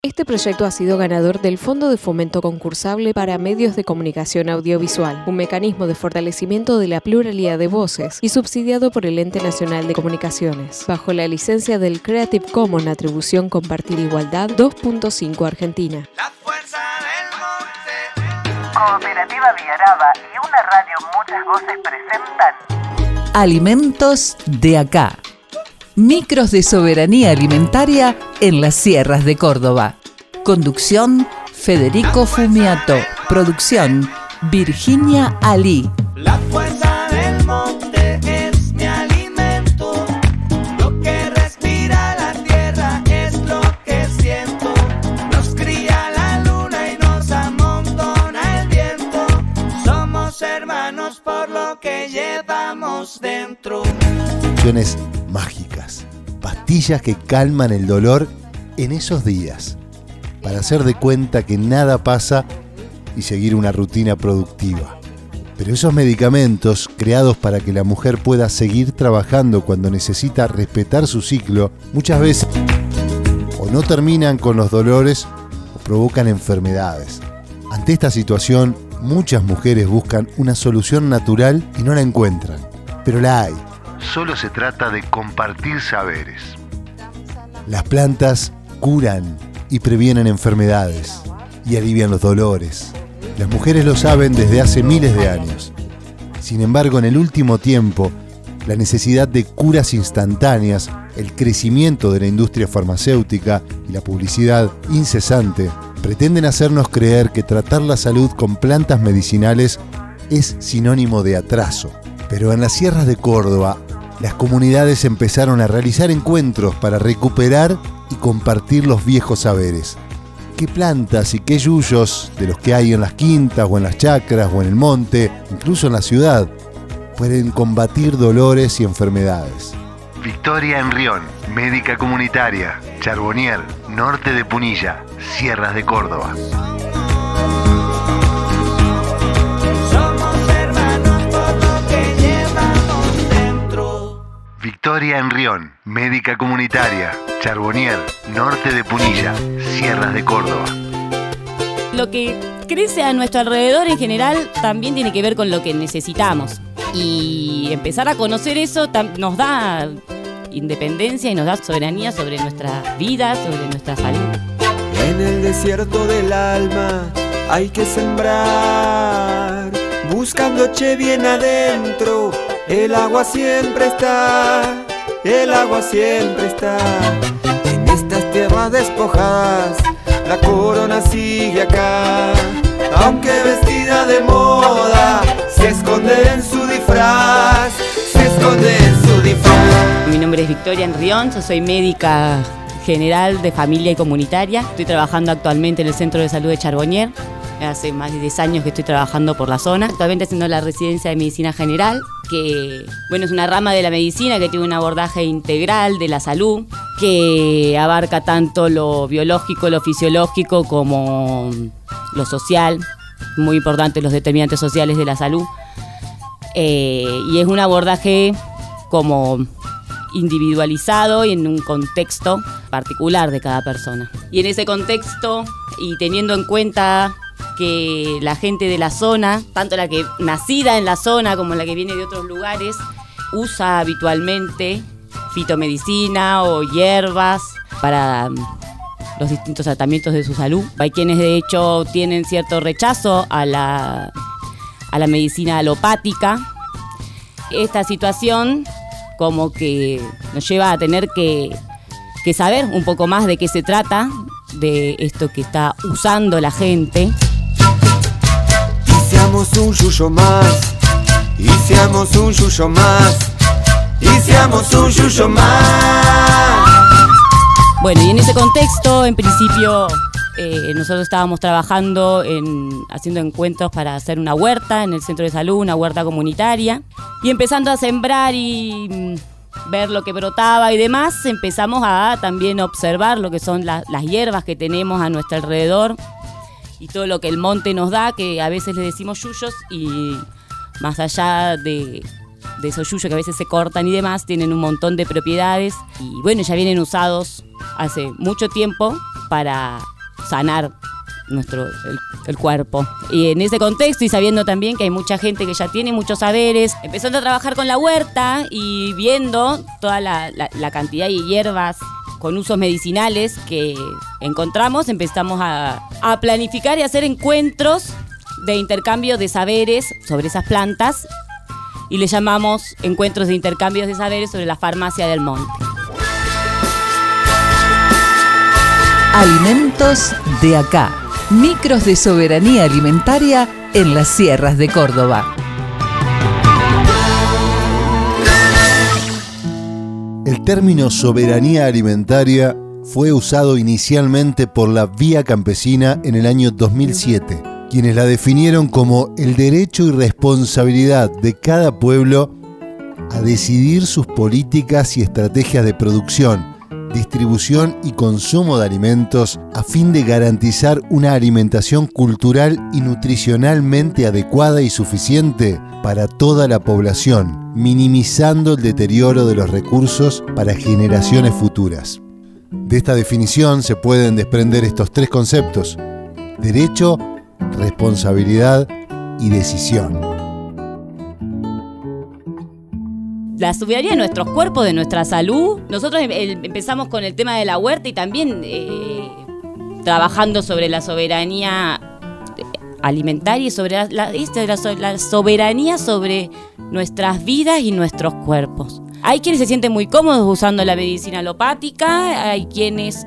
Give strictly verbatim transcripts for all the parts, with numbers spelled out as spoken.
Este proyecto ha sido ganador del Fondo de Fomento Concursable para Medios de Comunicación Audiovisual, un mecanismo de fortalecimiento de la pluralidad de voces y subsidiado por el Ente Nacional de Comunicaciones, bajo la licencia del Creative Commons Atribución Compartir Igualdad dos punto cinco Argentina. La fuerza del monte. Cooperativa Villaraba y una radio Muchas Voces presentan Alimentos de Acá. Micros de soberanía alimentaria en las sierras de Córdoba. Conducción, Federico Fumiato. Producción, Virginia Ali. La fuerza del monte es mi alimento. Lo que respira la tierra es lo que siento. Nos cría la luna y nos amontona el viento. Somos hermanos por lo que llevamos dentro. Opciones mágicas, pastillas que calman el dolor en esos días, para hacer de cuenta que nada pasa y seguir una rutina productiva. Pero esos medicamentos, creados para que la mujer pueda seguir trabajando cuando necesita respetar su ciclo, muchas veces o no terminan con los dolores o provocan enfermedades. Ante esta situación, muchas mujeres buscan una solución natural y no la encuentran, pero la hay. Solo se trata de compartir saberes. Las plantas curan y previenen enfermedades y alivian los dolores. Las mujeres lo saben desde hace miles de años. Sin embargo, en el último tiempo, la necesidad de curas instantáneas, el crecimiento de la industria farmacéutica y la publicidad incesante pretenden hacernos creer que tratar la salud con plantas medicinales es sinónimo de atraso. Pero en las sierras de Córdoba, las comunidades empezaron a realizar encuentros para recuperar y compartir los viejos saberes. ¿Qué plantas y qué yuyos de los que hay en las quintas o en las chacras o en el monte, incluso en la ciudad, pueden combatir dolores y enfermedades? Victoria Enrión, médica comunitaria, Charbonnier, norte de Punilla, sierras de Córdoba. Victoria Enrión, médica comunitaria, Charbonnier, norte de Punilla, sierras de Córdoba. Lo que crece a nuestro alrededor en general también tiene que ver con lo que necesitamos. Y empezar a conocer eso nos da independencia y nos da soberanía sobre nuestra vida, sobre nuestra salud. En el desierto del alma hay que sembrar, buscando che bien adentro. El agua siempre está, el agua siempre está. En estas tierras despojadas, la corona sigue acá. Aunque vestida de moda, se esconde en su disfraz, se esconde en su disfraz. Mi nombre es Victoria Enrión, yo soy médica general de familia y comunitaria. Estoy trabajando actualmente en el Centro de Salud de Charbonnier. Hace más de diez años que estoy trabajando por la zona, actualmente haciendo la residencia de medicina general, que bueno, es una rama de la medicina que tiene un abordaje integral de la salud, que abarca tanto lo biológico, lo fisiológico, como lo social, muy importantes los determinantes sociales de la salud, eh, y es un abordaje como individualizado y en un contexto particular de cada persona. Y en ese contexto, y teniendo en cuenta que la gente de la zona, tanto la que nacida en la zona como la que viene de otros lugares, usa habitualmente fitomedicina o hierbas para los distintos tratamientos de su salud. Hay quienes de hecho tienen cierto rechazo a la, a la medicina alopática. Esta situación como que nos lleva a tener que, que saber un poco más de qué se trata, de esto que está usando la gente. Y seamos un yuyo más, y seamos un yuyo más, y seamos un yuyo más. Bueno, y en ese contexto, en principio, eh, nosotros estábamos trabajando en haciendo encuentros para hacer una huerta en el centro de salud, una huerta comunitaria, y empezando a sembrar y mm, ver lo que brotaba y demás, empezamos a también observar lo que son la, las hierbas que tenemos a nuestro alrededor y todo lo que el monte nos da, que a veces le decimos yuyos, y más allá de, de esos yuyos que a veces se cortan y demás, tienen un montón de propiedades y bueno, ya vienen usados hace mucho tiempo para sanar nuestro el, el cuerpo. Y en ese contexto, y sabiendo también que hay mucha gente que ya tiene muchos saberes, empezando a trabajar con la huerta y viendo toda la, la, la cantidad de hierbas con usos medicinales que encontramos, empezamos a, a planificar y hacer encuentros de intercambio de saberes sobre esas plantas, y le llamamos encuentros de intercambios de saberes sobre la farmacia del monte. Alimentos de acá. Micros de soberanía alimentaria en las sierras de Córdoba. El término soberanía alimentaria fue usado inicialmente por la Vía Campesina en el año dos mil siete, quienes la definieron como el derecho y responsabilidad de cada pueblo a decidir sus políticas y estrategias de producción, distribución y consumo de alimentos a fin de garantizar una alimentación cultural y nutricionalmente adecuada y suficiente para toda la población, minimizando el deterioro de los recursos para generaciones futuras. De esta definición se pueden desprender estos tres conceptos: derecho, responsabilidad y decisión. La soberanía de nuestros cuerpos, de nuestra salud. Nosotros empezamos con el tema de la huerta y también eh, trabajando sobre la soberanía alimentaria y sobre la, la, la, la soberanía sobre nuestras vidas y nuestros cuerpos. Hay quienes se sienten muy cómodos usando la medicina alopática, hay quienes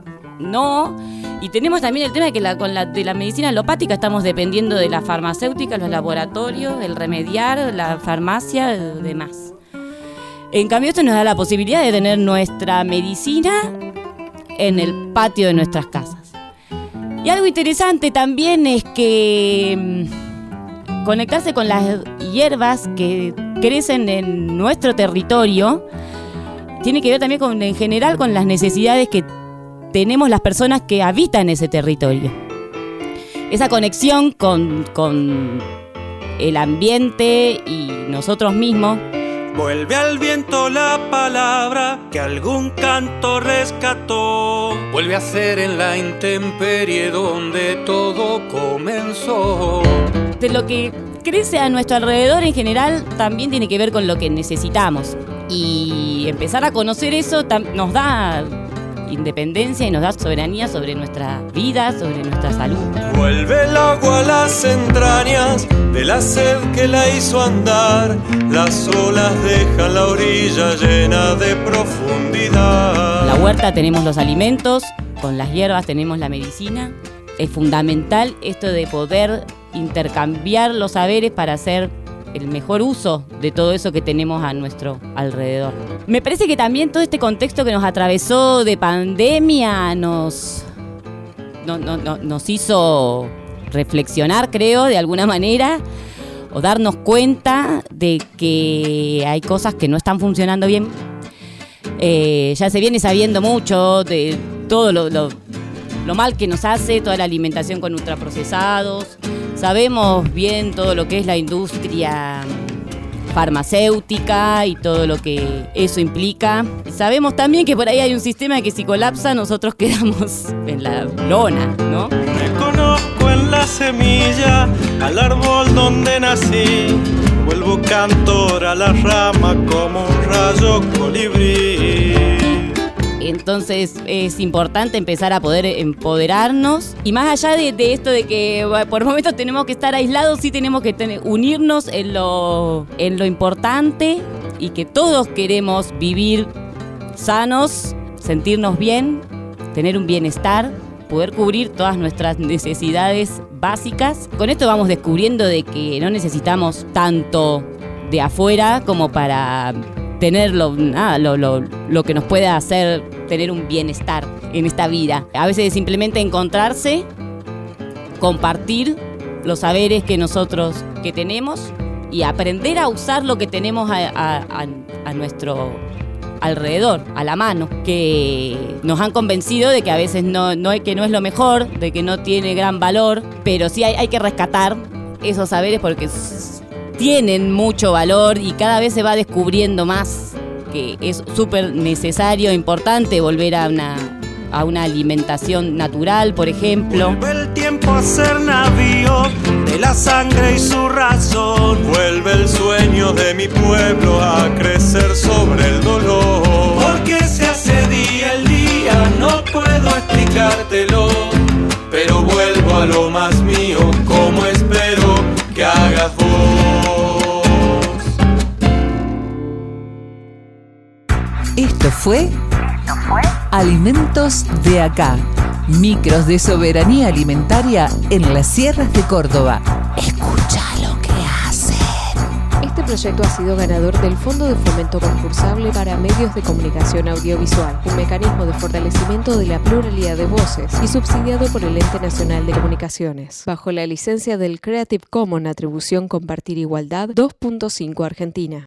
no. Y tenemos también el tema de que la, con la, de la medicina alopática estamos dependiendo de la farmacéutica, los laboratorios, el remediar, la farmacia y demás. En cambio, esto nos da la posibilidad de tener nuestra medicina en el patio de nuestras casas. Y algo interesante también es que mmm, conectarse con las hierbas que crecen en nuestro territorio tiene que ver también con, en general, con las necesidades que tenemos las personas que habitan ese territorio. Esa conexión con, con el ambiente y nosotros mismos. Vuelve al viento la palabra que algún canto rescató. Vuelve a ser en la intemperie donde todo comenzó. De lo que crece a nuestro alrededor en general también tiene que ver con lo que necesitamos. Y empezar a conocer eso tam- nos da independencia y nos da soberanía sobre nuestra vida, sobre nuestra salud. Vuelve el agua a las entrañas de la sed que la hizo andar. Las olas dejan la orilla llena de profundidad. En la huerta tenemos los alimentos, con las hierbas tenemos la medicina. Es fundamental esto de poder intercambiar los saberes para hacer el mejor uso de todo eso que tenemos a nuestro alrededor. Me parece que también todo este contexto que nos atravesó de pandemia nos, no, no, no, nos hizo reflexionar, creo, de alguna manera, o darnos cuenta de que hay cosas que no están funcionando bien. Eh, ya se viene sabiendo mucho de todo lo, lo, lo mal que nos hace toda la alimentación con ultraprocesados. Sabemos bien todo lo que es la industria farmacéutica y todo lo que eso implica. Sabemos también que por ahí hay un sistema que si colapsa nosotros quedamos en la lona, ¿no? Reconozco en la semilla al árbol donde nací. Vuelvo cantor a la rama como un rayo colibrí. Entonces es importante empezar a poder empoderarnos y más allá de, de esto de que por momentos tenemos que estar aislados, sí tenemos que tener, unirnos en lo, en lo importante y que todos queremos vivir sanos, sentirnos bien, tener un bienestar, poder cubrir todas nuestras necesidades básicas. Con esto vamos descubriendo de que no necesitamos tanto de afuera como para tener lo, nada, lo, lo, lo que nos pueda hacer tener un bienestar en esta vida. A veces simplemente encontrarse, compartir los saberes que nosotros que tenemos y aprender a usar lo que tenemos a, a, a, a nuestro alrededor, a la mano, que nos han convencido de que a veces no, no, que no es lo mejor, de que no tiene gran valor, pero sí hay, hay que rescatar esos saberes porque tienen mucho valor y cada vez se va descubriendo más que es súper necesario, importante volver a una, a una alimentación natural, por ejemplo. Vuelve el tiempo a ser navío de la sangre y su razón. Vuelve el sueño de mi pueblo a crecer sobre el dolor. Porque se hace día el día, no puedo explicártelo, pero vuelvo a lo más mío, como espero que hagas vos. Esto fue Alimentos de Acá, micros de soberanía alimentaria en las sierras de Córdoba. Escucha lo que hacen. Este proyecto ha sido ganador del Fondo de Fomento Concursable para Medios de Comunicación Audiovisual, un mecanismo de fortalecimiento de la pluralidad de voces y subsidiado por el Ente Nacional de Comunicaciones, bajo la licencia del Creative Commons Atribución Compartir Igualdad dos punto cinco Argentina.